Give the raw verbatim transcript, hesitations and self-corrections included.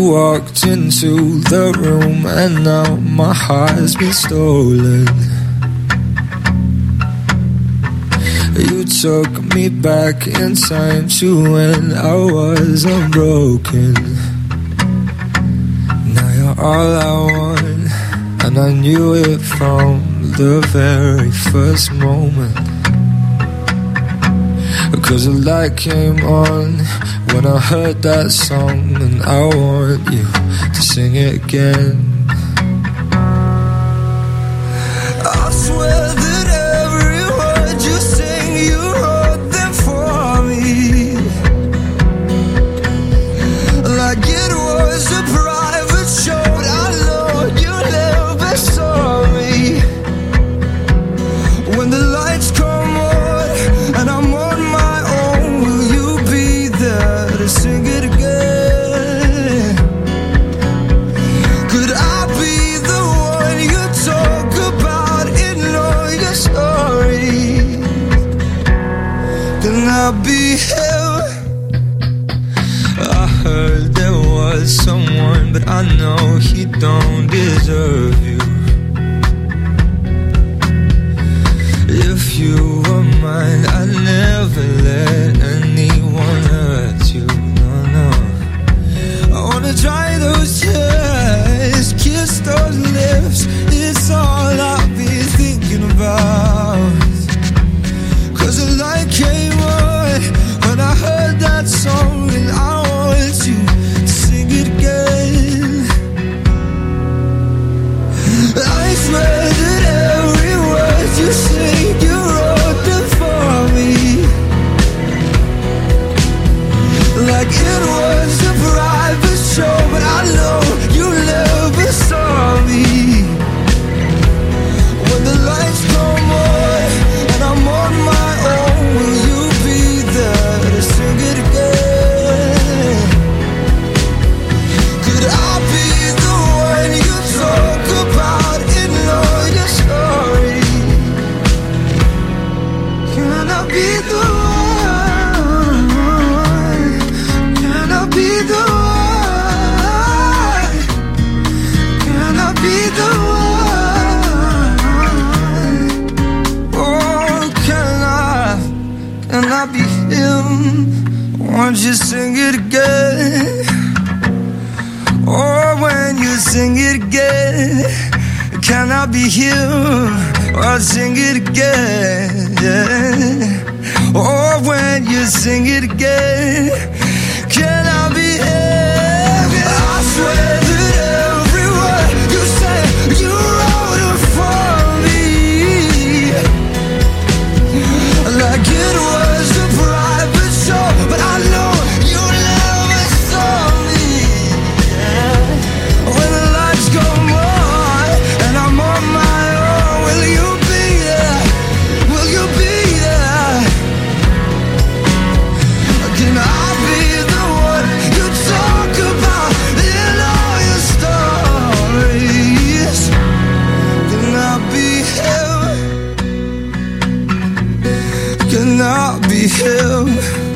walked into the room and now my heart's been stolen. You took me back in time to when I was unbroken. Now you're all I want, and I knew it from the very first moment. Cause the light came on when I heard that song, and I want you to sing it again. I swear that every word you sing, you wrote them for me, like it was a private show. I know you never saw me. When the lights come on and I'm on my own, will you be there to sing it again? Could I be the one you talk about in all your stories? Can I be him? I heard there was someone, but I know he don't deserve you. If you were mine, I'd never let anyone hurt you. No, no. I wanna dry those tears, kiss those lips. It's all I've been thinking about. Cause the light came on when I heard that song, and I want you to sing it again. I swear that every word you sing, you wrote them for me, like it was a private show. But I know you never saw me. When the lights come on and I'm on my own, will you be there to sing it again? Could I be the one you talk about in all your stories? Can I be the one? Can I be the one? Can I be the one? Oh, can I? Can I be him? Won't you sing it again? Oh, when you sing it again, can I be him? Oh, sing it again. Oh, when you sing it again, can I be him? I swear that every word you say, you wrote it for me, like it was a private show. But I know you never saw me. When the lights come on and I'm on my own, will you be there? Will you be there? Can I be the one you talk about in all your stories? Can I be him? Can I be him?